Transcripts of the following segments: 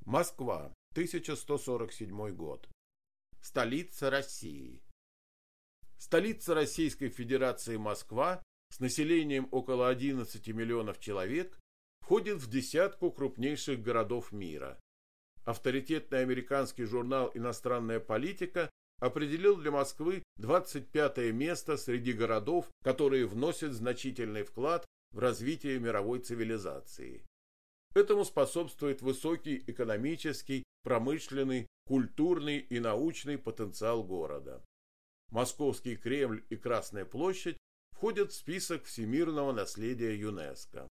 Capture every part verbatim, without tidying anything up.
Москва, тысяча сто сорок седьмой год. Столица России. Столица Российской Федерации Москва с населением около одиннадцати миллионов человек входит в десятку крупнейших городов мира. Авторитетный американский журнал «Иностранная политика» определил для Москвы двадцать пятое место среди городов, которые вносят значительный вклад в развитие мировой цивилизации. Этому способствует высокий экономический, промышленный, культурный и научный потенциал города. Московский Кремль и Красная площадь входят в список всемирного наследия ЮНЕСКО.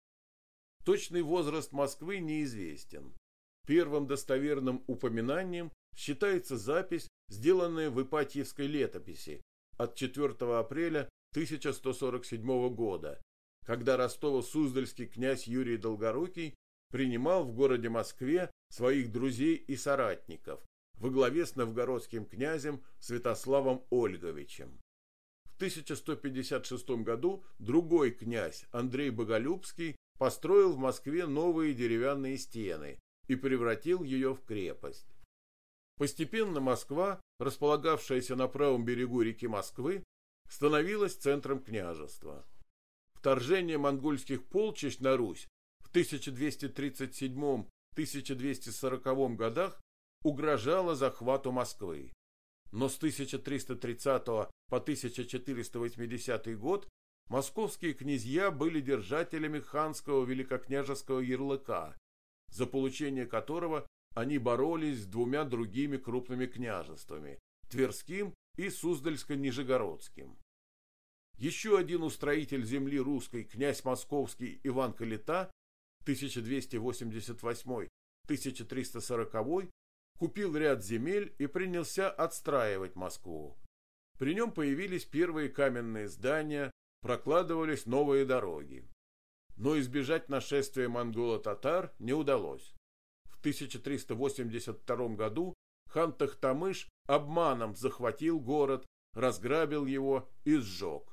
Точный возраст Москвы неизвестен. Первым достоверным упоминанием считается запись, сделанная в Ипатьевской летописи от четвёртого апреля тысяча сто сорок седьмого года, когда Ростово-Суздальский князь Юрий Долгорукий принимал в городе Москве своих друзей и соратников во главе с новгородским князем Святославом Ольговичем. В тысяча сто пятьдесят шестом году другой князь Андрей Боголюбский построил в Москве новые деревянные стены и превратил ее в крепость. Постепенно Москва, располагавшаяся на правом берегу реки Москвы, становилась центром княжества. Вторжение монгольских полчищ на Русь в тысяча двести тридцать седьмом — тысяча двести сороковом годах угрожало захвату Москвы. Но с тысяча триста тридцатого по тысяча четыреста восьмидесятый год московские князья были держателями ханского великокняжеского ярлыка, за получение которого они боролись с двумя другими крупными княжествами – Тверским и Суздальско-Нижегородским. Еще один устроитель земли русской, князь московский Иван Калита, тысяча двести восемьдесят восьмой — тысяча триста сороковой, купил ряд земель и принялся отстраивать Москву. При нем появились первые каменные здания, прокладывались новые дороги. Но избежать нашествия монголо-татар не удалось. В тысяча триста восемьдесят втором году хан Тохтамыш обманом захватил город, разграбил его и сжег.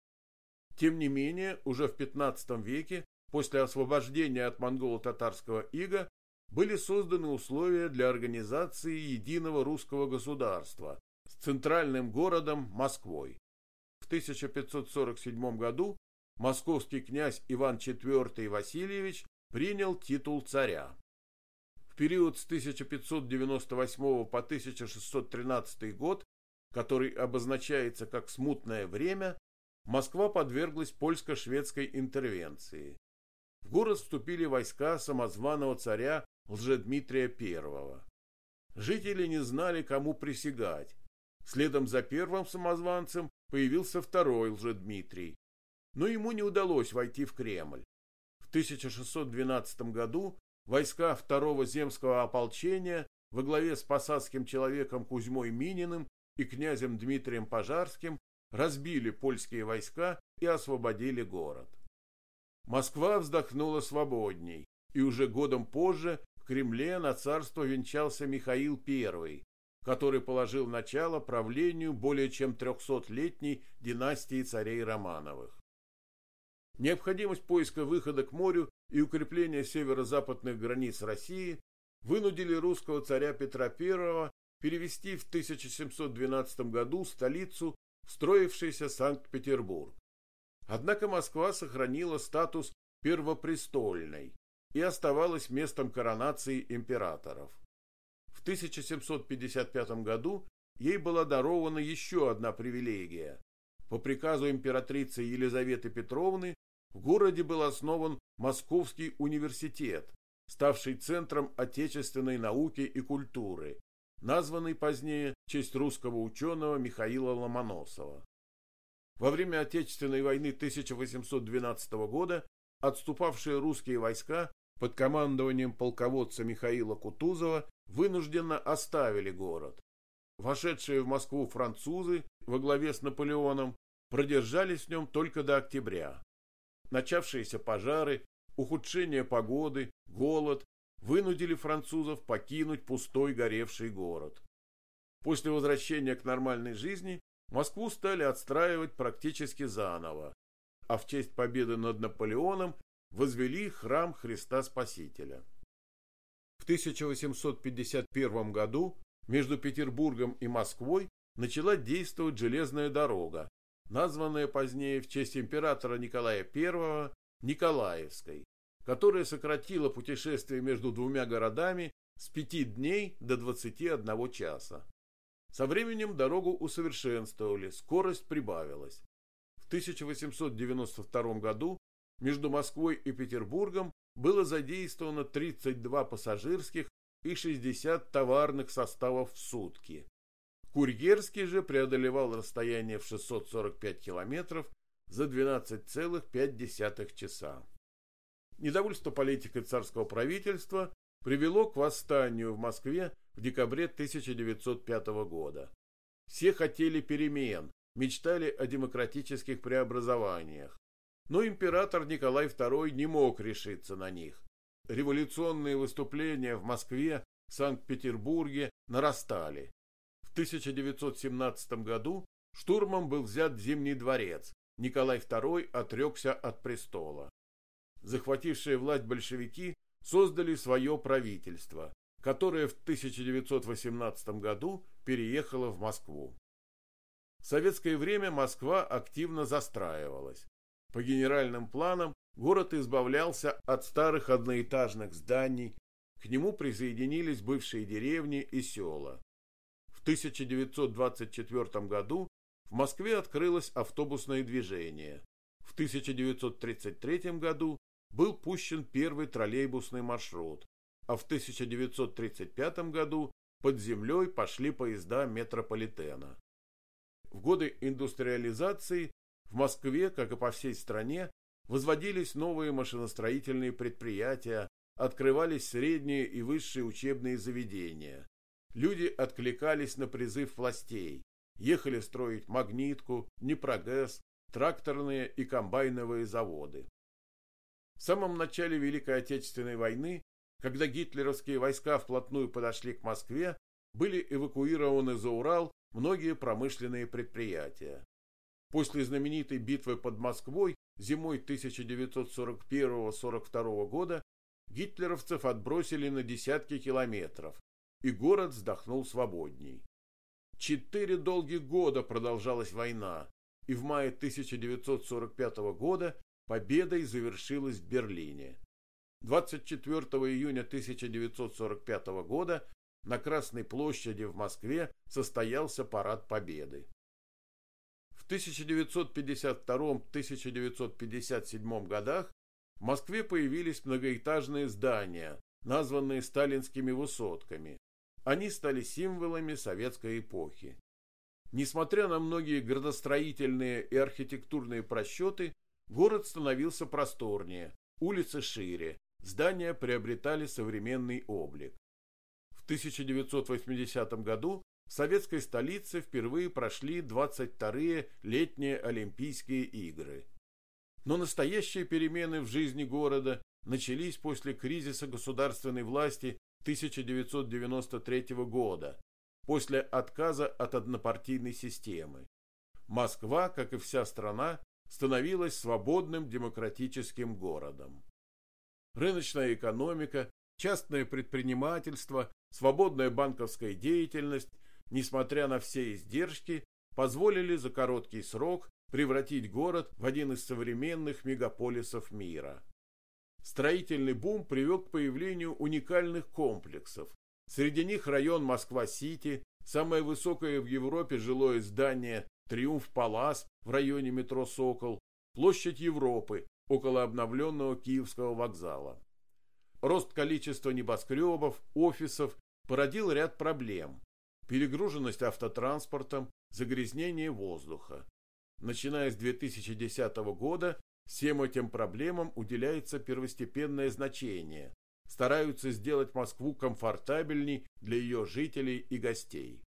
Тем не менее, уже в пятнадцатом веке, после освобождения от монголо-татарского ига, были созданы условия для организации единого русского государства с центральным городом Москвой. В тысяча пятьсот сорок седьмом году московский князь Иван четвёртый Васильевич принял титул царя. В период с тысяча пятьсот девяносто восьмого по тысяча шестьсот тринадцатый год, который обозначается как смутное время, Москва подверглась польско-шведской интервенции. В город вступили войска самозваного царя Лжедмитрия Первого. Жители не знали, кому присягать. Следом за первым самозванцем появился второй Лжедмитрий, но ему не удалось войти в Кремль. В тысяча шестьсот двенадцатом году войска второго земского ополчения во главе с посадским человеком Кузьмой Мининым и князем Дмитрием Пожарским разбили польские войска и освободили город. Москва вздохнула свободней, и уже годом позже в Кремле на царство венчался Михаил Первый, который положил начало правлению более чем трехсотлетней династии царей Романовых. Необходимость поиска выхода к морю и укрепления северо-западных границ России вынудили русского царя Петра Первого перевести в тысяча семьсот двенадцатом году столицу в строившийся Санкт-Петербург. Однако Москва сохранила статус первопрестольной и оставалась местом коронации императоров. В тысяча семьсот пятьдесят пятом году ей была дарована еще одна привилегия. По приказу императрицы Елизаветы Петровны в городе был основан Московский университет, ставший центром отечественной науки и культуры, названный позднее в честь русского ученого Михаила Ломоносова. Во время Отечественной войны тысяча восемьсот двенадцатого года отступавшие русские войска под командованием полководца Михаила Кутузова вынужденно оставили город. Вошедшие в Москву французы во главе с Наполеоном продержались в нем только до октября. Начавшиеся пожары, ухудшение погоды, голод вынудили французов покинуть пустой горевший город. После возвращения к нормальной жизни Москву стали отстраивать практически заново, а в честь победы над Наполеоном возвели храм Христа Спасителя. В В тысяча восемьсот пятьдесят первом году между Петербургом и Москвой начала действовать железная дорога, названная позднее в честь императора Николая Первого Николаевской, которая сократила путешествие между двумя городами с пяти дней до двадцати одного часа. Со временем дорогу усовершенствовали, скорость прибавилась. В тысяча восемьсот девяносто втором году между Москвой и Петербургом было задействовано тридцать два пассажирских и шестьдесят товарных составов в сутки. Курьерский же преодолевал расстояние в шестьсот сорок пять километров за двенадцать целых пять десятых часа. Недовольство политикой царского правительства привело к восстанию в Москве в декабре тысяча девятьсот пятого года. Все хотели перемен, мечтали о демократических преобразованиях, но император Николай Второй не мог решиться на них. Революционные выступления в Москве, Санкт-Петербурге нарастали. В тысяча девятьсот семнадцатом году штурмом был взят Зимний дворец, Николай Второй отрекся от престола. Захватившие власть большевики создали свое правительство, которое в тысяча девятьсот восемнадцатом году переехало в Москву. В советское время Москва активно застраивалась. По генеральным планам город избавлялся от старых одноэтажных зданий, к нему присоединились бывшие деревни и села. В тысяча девятьсот двадцать четвёртом году в Москве открылось автобусное движение. В тысяча девятьсот тридцать третьем году был пущен первый троллейбусный маршрут, а в тысяча девятьсот тридцать пятом году под землей пошли поезда метрополитена. В годы индустриализации в Москве, как и по всей стране, возводились новые машиностроительные предприятия, открывались средние и высшие учебные заведения. Люди откликались на призыв властей, ехали строить магнитку, Днепрогэс, тракторные и комбайновые заводы. В самом начале Великой Отечественной войны, когда гитлеровские войска вплотную подошли к Москве, были эвакуированы за Урал многие промышленные предприятия. После знаменитой битвы под Москвой зимой тысяча девятьсот сорок первого — сорок второго года гитлеровцев отбросили на десятки километров, и город вздохнул свободней. Четыре долгих года продолжалась война, и в мае тысяча девятьсот сорок пятого года победой завершилась в Берлине. двадцать четвёртого июня тысяча девятьсот сорок пятого года на Красной площади в Москве состоялся парад Победы. В тысяча девятьсот пятьдесят втором — тысяча девятьсот пятьдесят седьмом годах в Москве появились многоэтажные здания, названные сталинскими высотками. Они стали символами советской эпохи. Несмотря на многие градостроительные и архитектурные просчеты, город становился просторнее, улицы шире, здания приобретали современный облик. В тысяча девятьсот восьмидесятом году в советской столице впервые прошли двадцать вторые летние Олимпийские игры. Но настоящие перемены в жизни города начались после кризиса государственной власти тысяча девятьсот девяносто третьего года, после отказа от однопартийной системы. Москва, как и вся страна, становилась свободным демократическим городом. Рыночная экономика, частное предпринимательство, свободная банковская деятельность, несмотря на все издержки, позволили за короткий срок превратить город в один из современных мегаполисов мира. Строительный бум привел к появлению уникальных комплексов. Среди них район Москва-Сити, самое высокое в Европе жилое здание Триумф-Палас в районе метро Сокол, площадь Европы около обновленного Киевского вокзала. Рост количества небоскребов, офисов породил ряд проблем: перегруженность автотранспортом, загрязнение воздуха. Начиная с две тысячи десятого года всем этим проблемам уделяется первостепенное значение. Стараются сделать Москву комфортабельней для ее жителей и гостей.